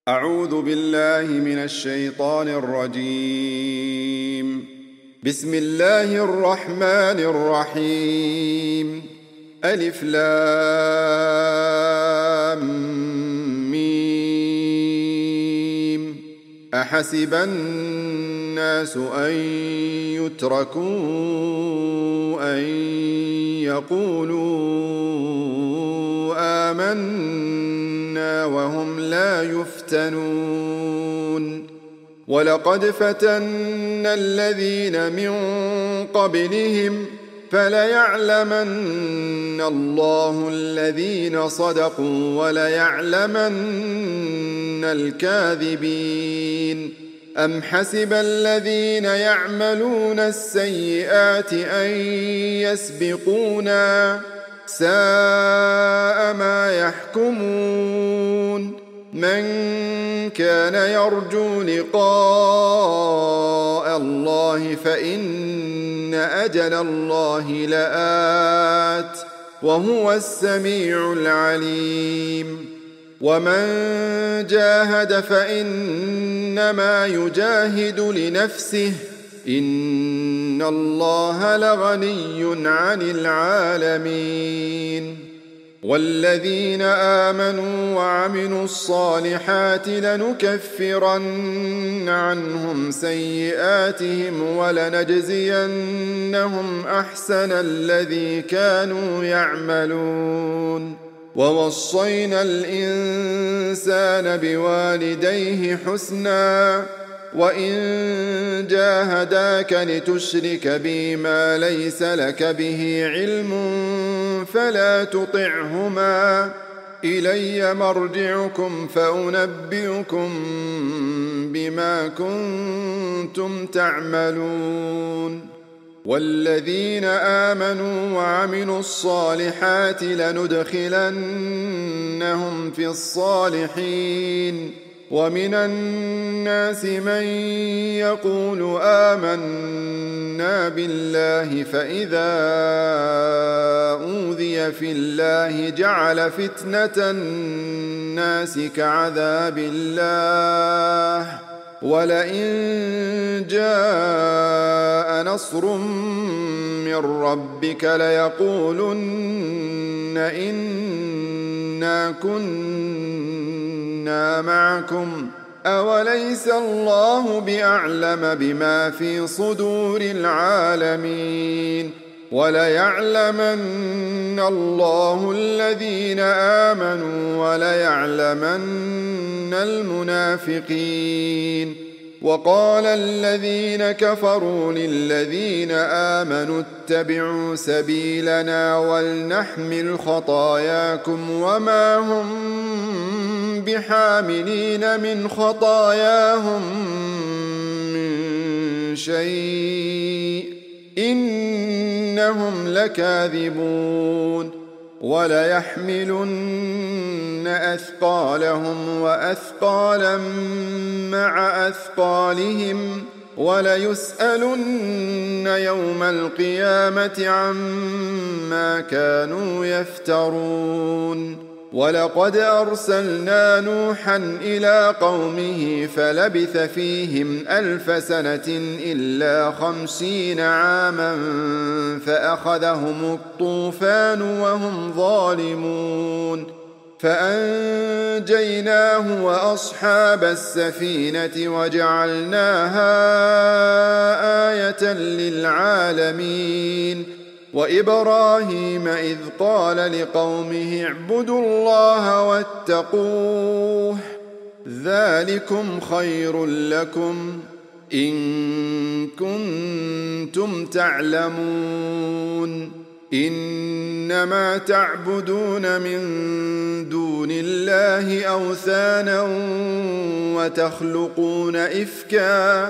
أعوذ بالله من الشيطان الرجيم. بسم الله الرحمن الرحيم. ألف لام ميم. أحسب الناس أن يتركوا أن يقولوا آمنا وهم لا يفتنون. ولقد فتنا الذين من قبلهم فليعلمن الله الذين صدقوا وليعلمن الكاذبين. أم حسب الذين يعملون السيئات أن يسبقونا ساء ما يحكمون. من كان يرجو لقاء الله فإن أجل الله لآت وهو السميع العليم. ومن جاهد فإنما يجاهد لنفسه إن الله لغني عن العالمين. والذين آمنوا وعملوا الصالحات لنكفرن عنهم سيئاتهم ولنجزينهم أحسن الذي كانوا يعملون. ووصينا الإنسان بوالديه حسنا وإن جاهداك لتشرك بي ما ليس لك به علم فلا تطعهما إلي مرجعكم فأنبئكم بما كنتم تعملون. والذين آمنوا وعملوا الصالحات لندخلنهم في الصالحين. ومن الناس من يقول آمنا بالله فإذا أوذي في الله جعل فتنة الناس كعذاب الله ولئن جاء نصر من ربك ليقولن إنا كنا معكم أوليس الله بأعلم بما في صدور العالمين. وليعلمن الله الذين آمنوا وليعلمن المنافقين. وقال الذين كفروا للذين آمنوا اتبعوا سبيلنا ولنحمل خطاياكم وما هم بحاملين من خطاياهم من شيء إنهم لكاذبون. وليحملن أثقالهم وأثقالا مع أثقالهم وليسألن يوم القيامة عما كانوا يفترون. ولقد أرسلنا نوحا إلى قومه فلبث فيهم 1000 سنة إلا 50 عاما فأخذهم الطوفان وهم ظالمون. فأنجيناه وأصحاب السفينة وجعلناها آية للعالمين. وإبراهيم إذ قال لقومه اعبدوا الله واتقوه ذلكم خير لكم إن كنتم تعلمون. إنما تعبدون من دون الله أوثانا وتخلقون إفكا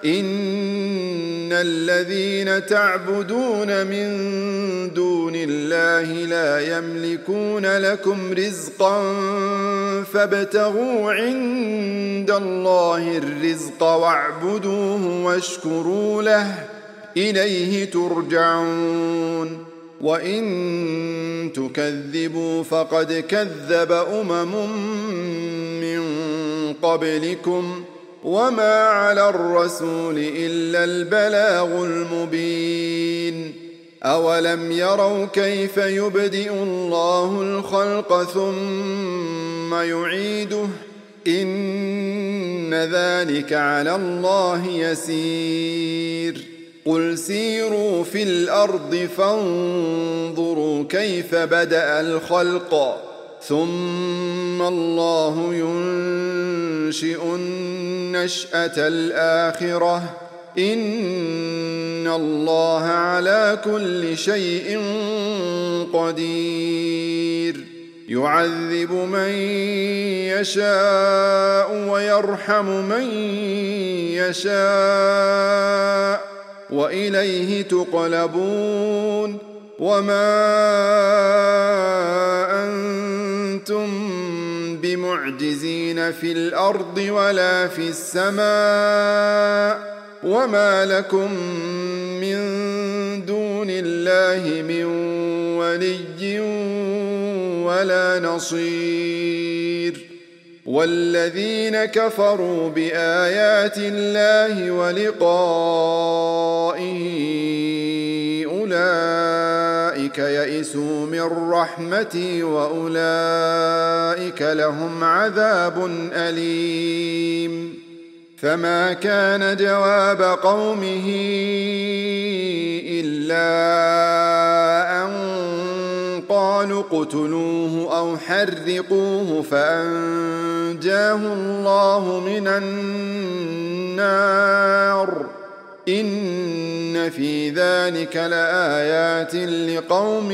إن الذين تعبدون من دون الله لا يملكون لكم رزقا فابتغوا عند الله الرزق واعبدوه واشكروا له إليه ترجعون. وإن تكذبوا فقد كذب أمم من قبلكم وما على الرسول إلا البلاغ المبين أولم يروا كيف يبدئ الله الخلق ثم يعيده إن ذلك على الله يسير قل سيروا في الأرض فانظروا كيف بدأ الخلق ثم الله ينشئ النشأة الآخرة إن الله على كل شيء قدير يعذب من يشاء ويرحم من يشاء وإليه تقلبون وما أنتم بمعجزين في الأرض ولا في السماء وما لكم من دون الله من ولي ولا نصير والذين كفروا بآيات الله ولقائه أولئك يئسوا من رحمتي وأولئك لهم عذاب أليم فما كان جواب قومه إلا أن قالوا اقتلوه أو حرقوه فأنجاه الله من النار إن في ذلك لآيات لقوم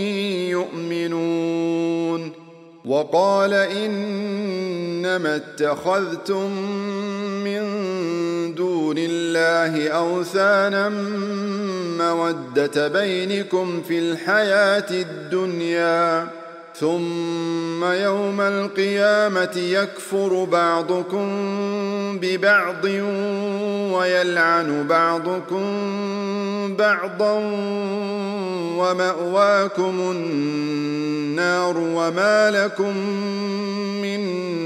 يؤمنون وقال إنما اتخذتم من دون الله أوثانا مودة بينكم في الحياة الدنيا ثم يوم القيامة يكفر بعضكم ببعض ويلعن بعضكم بعضا ومأواكم النار وما لكم من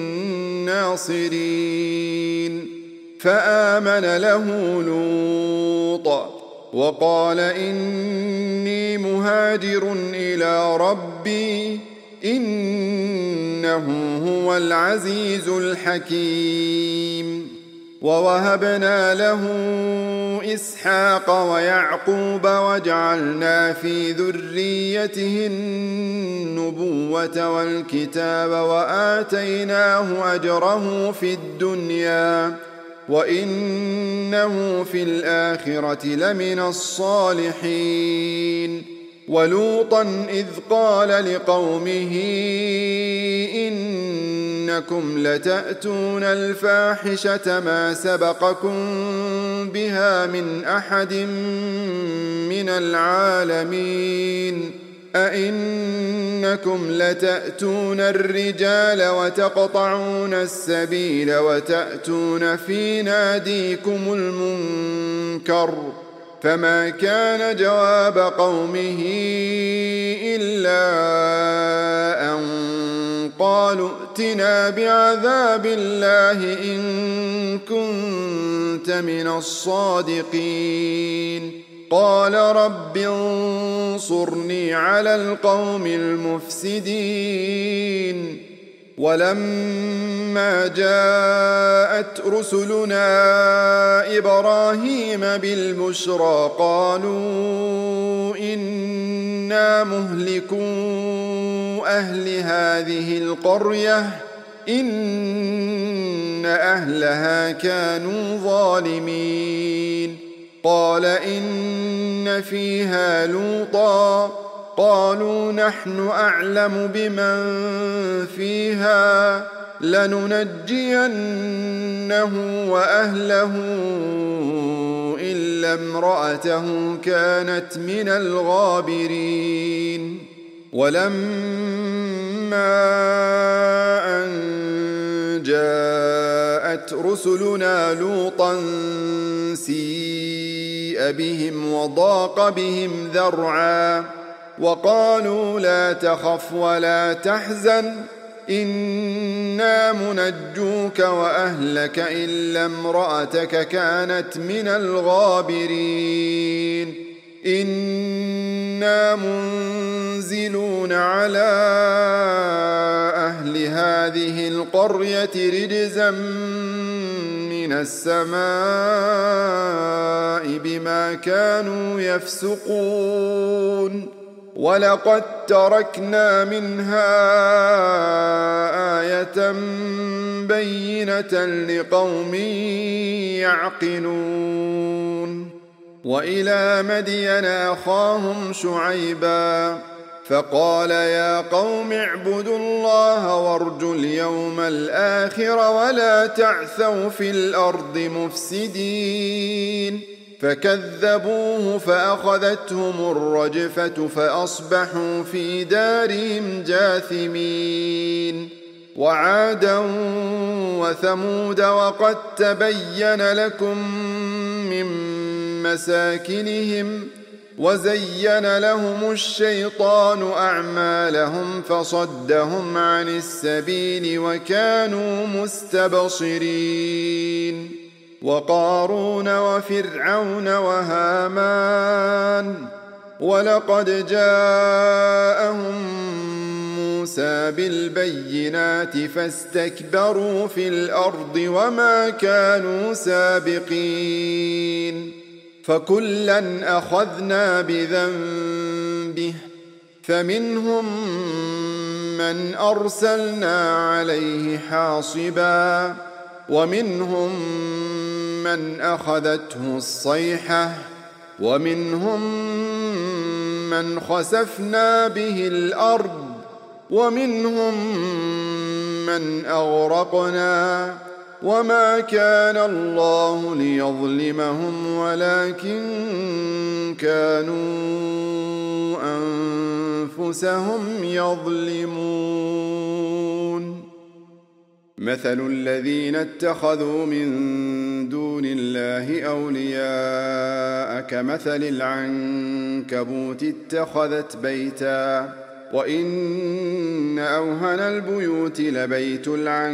ناصرين فآمن له لوط وقال إني مهاجر إلى ربي إنه هو العزيز الحكيم ووهبنا له إسحاق ويعقوب وجعلنا في ذريته النبوة والكتاب وآتيناه أجره في الدنيا وإنه في الآخرة لمن الصالحين ولوطا إذ قال لقومه إنكم لتأتون الفاحشة ما سبقكم بها من أحد من العالمين أئنكم لتأتون الرجال وتقطعون السبيل وتأتون في ناديكم المنكر فما كان جواب قومه إلا أن قالوا ائتنا بعذاب الله إن كنت من الصادقين قال رب انصرني على القوم المفسدين ولما جاءت رسلنا إبراهيم بالبشرى قالوا إنا مهلكو أهل هذه القرية إن أهلها كانوا ظالمين قال إن فيها لوطا قالوا نحن أعلم بمن فيها لننجينه وأهله إلا امرأته كانت من الغابرين ولما أن جاءت رسلنا لوطا سيء بهم وضاق بهم ذرعا وقالوا لا تخف ولا تحزن إنا منجوك وأهلك إلا امرأتك كانت من الغابرين إنا منزلون على أهل هذه القرية رجزا من السماء بما كانوا يفسقون ولقد تركنا منها آية بينة لقوم يعقلون وإلى مدين أخاهم شعيبا فقال يا قوم اعبدوا الله وارجوا اليوم الآخر ولا تعثوا في الأرض مفسدين فكذبوه فأخذتهم الرجفة فأصبحوا في دارهم جاثمين وعادا وثمود وقد تبين لكم من مساكنهم وزين لهم الشيطان أعمالهم فصدهم عن السبيل وكانوا مستبصرين وقارون وفرعون وهامان ولقد جاءهم موسى بالبينات فاستكبروا في الأرض وما كانوا سابقين فكلا أخذنا بذنبه فمنهم من أرسلنا عليه حاصبا ومنهم من أخذته الصيحة ومنهم من خسفنا به الأرض ومنهم من أغرقنا وما كان الله ليظلمهم ولكن كانوا أنفسهم يظلمون مثل الذين اتخذوا من دون الله أولياء كمثل العنكبوت اتخذت بيتا وإن أوهن البيوت لبيت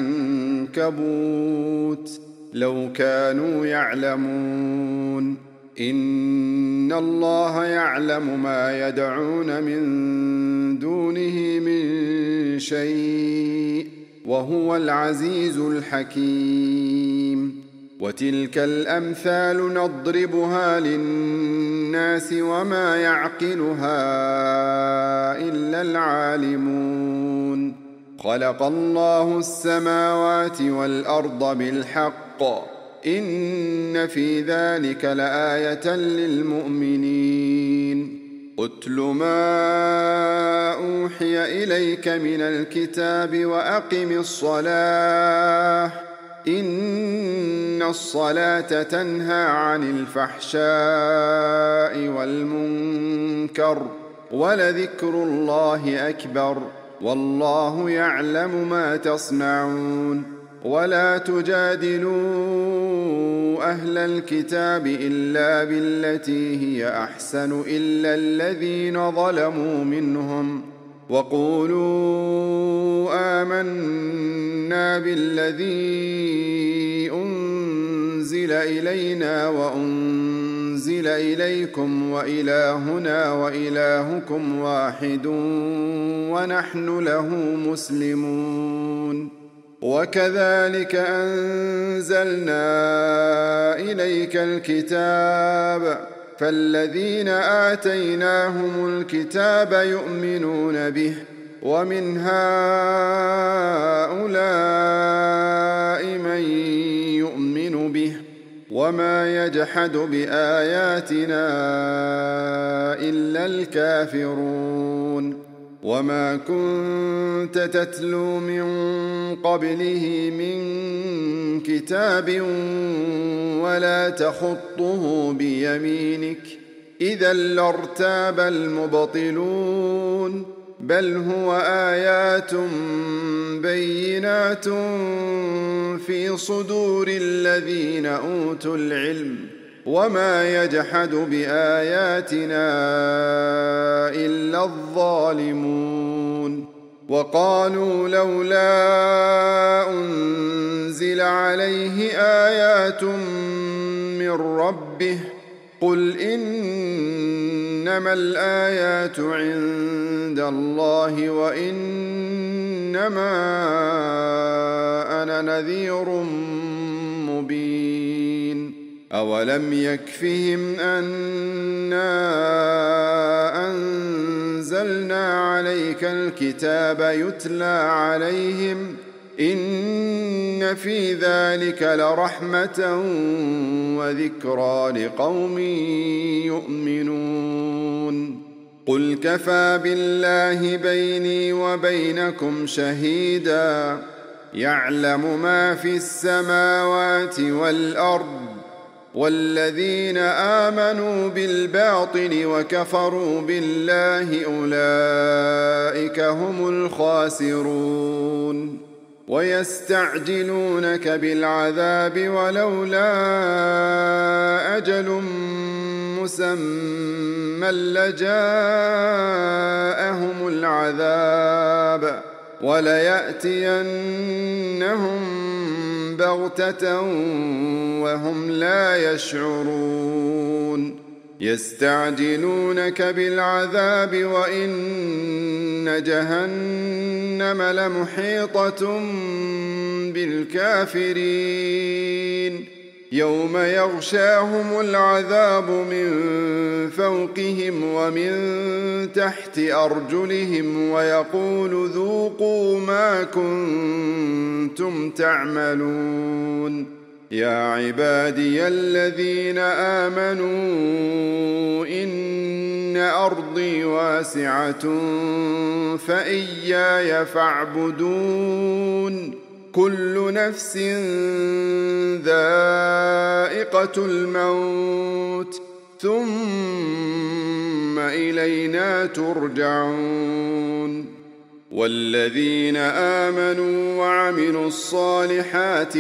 العنكبوت لو كانوا يعلمون إن الله يعلم ما يدعون من دونه من شيء وهو العزيز الحكيم وتلك الأمثال نضربها للناس وما يعقلها إلا العالمون خلق الله السماوات والأرض بالحق إن في ذلك لآية للمؤمنين أتل ما أوحي إليك من الكتاب وأقم الصلاة إن الصلاة تنهى عن الفحشاء والمنكر ولذكر الله أكبر والله يعلم ما تصنعون ولا تجادلوا أهل الكتاب إلا بالتي هي أحسن إلا الذين ظلموا منهم وقولوا آمنا بالذي أنزل إلينا وأنزل إليكم وإلهنا وإلهكم واحد ونحن له مسلمون وكذلك أنزلنا إليك الكتاب فالذين آتيناهم الكتاب يؤمنون به ومن هؤلاء من يؤمن به وما يجحد بآياتنا إلا الكافرون وما كنت تتلو من قبله من كتاب ولا تخطه بيمينك إذا لارتاب المبطلون بل هو آيات بينات في صدور الذين أوتوا العلم وما يجحد بآياتنا إلا الظالمون وقالوا لولا أنزل عليه آيات من ربه قل إنما الآيات عند الله وإنما أنا نذير مبين أولم يكفهم أنا أنزلنا عليك الكتاب يتلى عليهم إن في ذلك لرحمة وذكرى لقوم يؤمنون قل كفى بالله بيني وبينكم شهيدا يعلم ما في السماوات والأرض والذين آمنوا بالباطل وكفروا بالله أولئك هم الخاسرون ويستعجلونك بالعذاب ولولا أجل مسمى لجاءهم العذاب وليأتينهم بغتة وهم لا يشعرون يستعجلونك بالعذاب وإن جهنم لمحيطة بالكافرين يوم يغشاهم العذاب من فوقهم ومن تحت أرجلهم ويقول ذوقوا ما كنتم تعملون يا عبادي الذين آمنوا إن أرضي واسعة فإياي فاعبدون كل نفس ذائقة الموت ثم إلينا ترجعون والذين آمنوا وعملوا الصالحات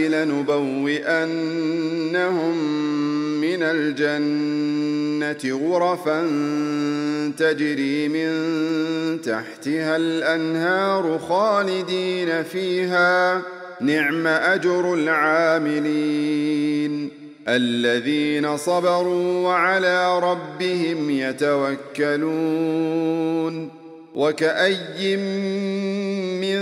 لنبوئنهم من الجنة غرفا تجري من تحتها الأنهار خالدين فيها نعم أجر العاملين الذين صبروا وعلى ربهم يتوكلون وكأي من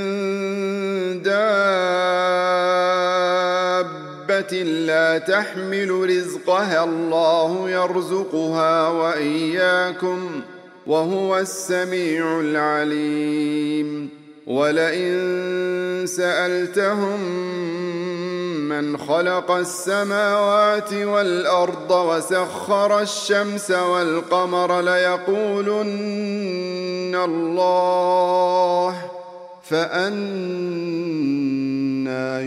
دابة لا تحمل رزقها الله يرزقها وإياكم وهو السميع العليم ولئن سألتهم من خلق السماوات والأرض وسخر الشمس والقمر ليقولن الله فأنى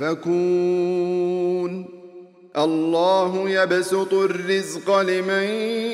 يؤفكون الله يبسط الرزق لمن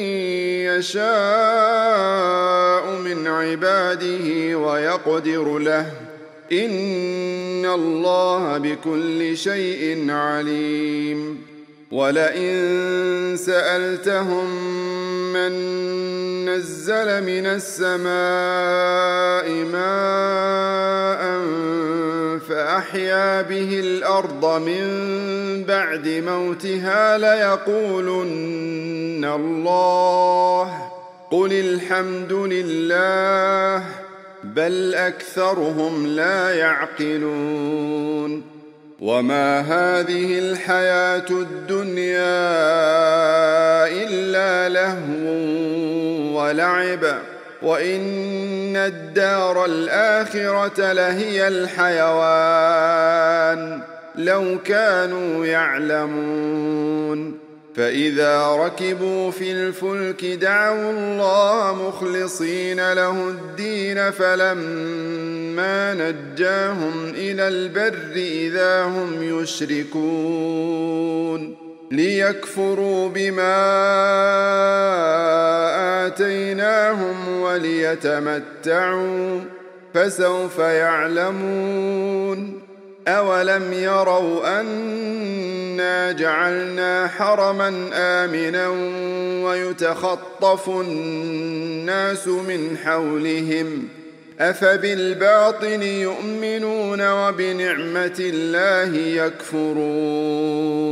يشاء من عباده ويقدر له إن الله بكل شيء عليم ولئن سألتهم من نزل من السماء ماء فأحيا به الأرض من بعد موتها ليقولن الله قل الحمد لله بل أكثرهم لا يعقلون وما هذه الحياة الدنيا إلا لهو ولعب وإن الدار الآخرة لهي الحيوان لو كانوا يعلمون فإذا ركبوا في الفلك دعوا الله مخلصين له الدين فلما نجاهم إلى البر إذا هم يشركون ليكفروا بما آتيناهم وليتمتعوا فسوف يعلمون أولم يروا أنا جعلنا حرما آمنا ويتخطف الناس من حولهم أفبالباطل يؤمنون وبنعمة الله يكفرون